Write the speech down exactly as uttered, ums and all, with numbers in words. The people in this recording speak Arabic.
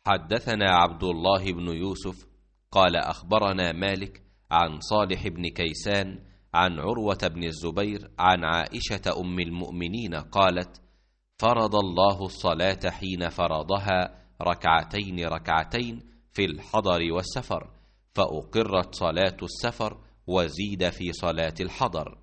حدثنا عبد الله بن يوسف قال أخبرنا مالك عن صالح بن كيسان عن عروة بن الزبير عن عائشة أم المؤمنين قالت: فرض الله الصلاة حين فرضها ركعتين ركعتين في الحضر والسفر، فأقرت صلاة السفر وزيد في صلاة الحضر.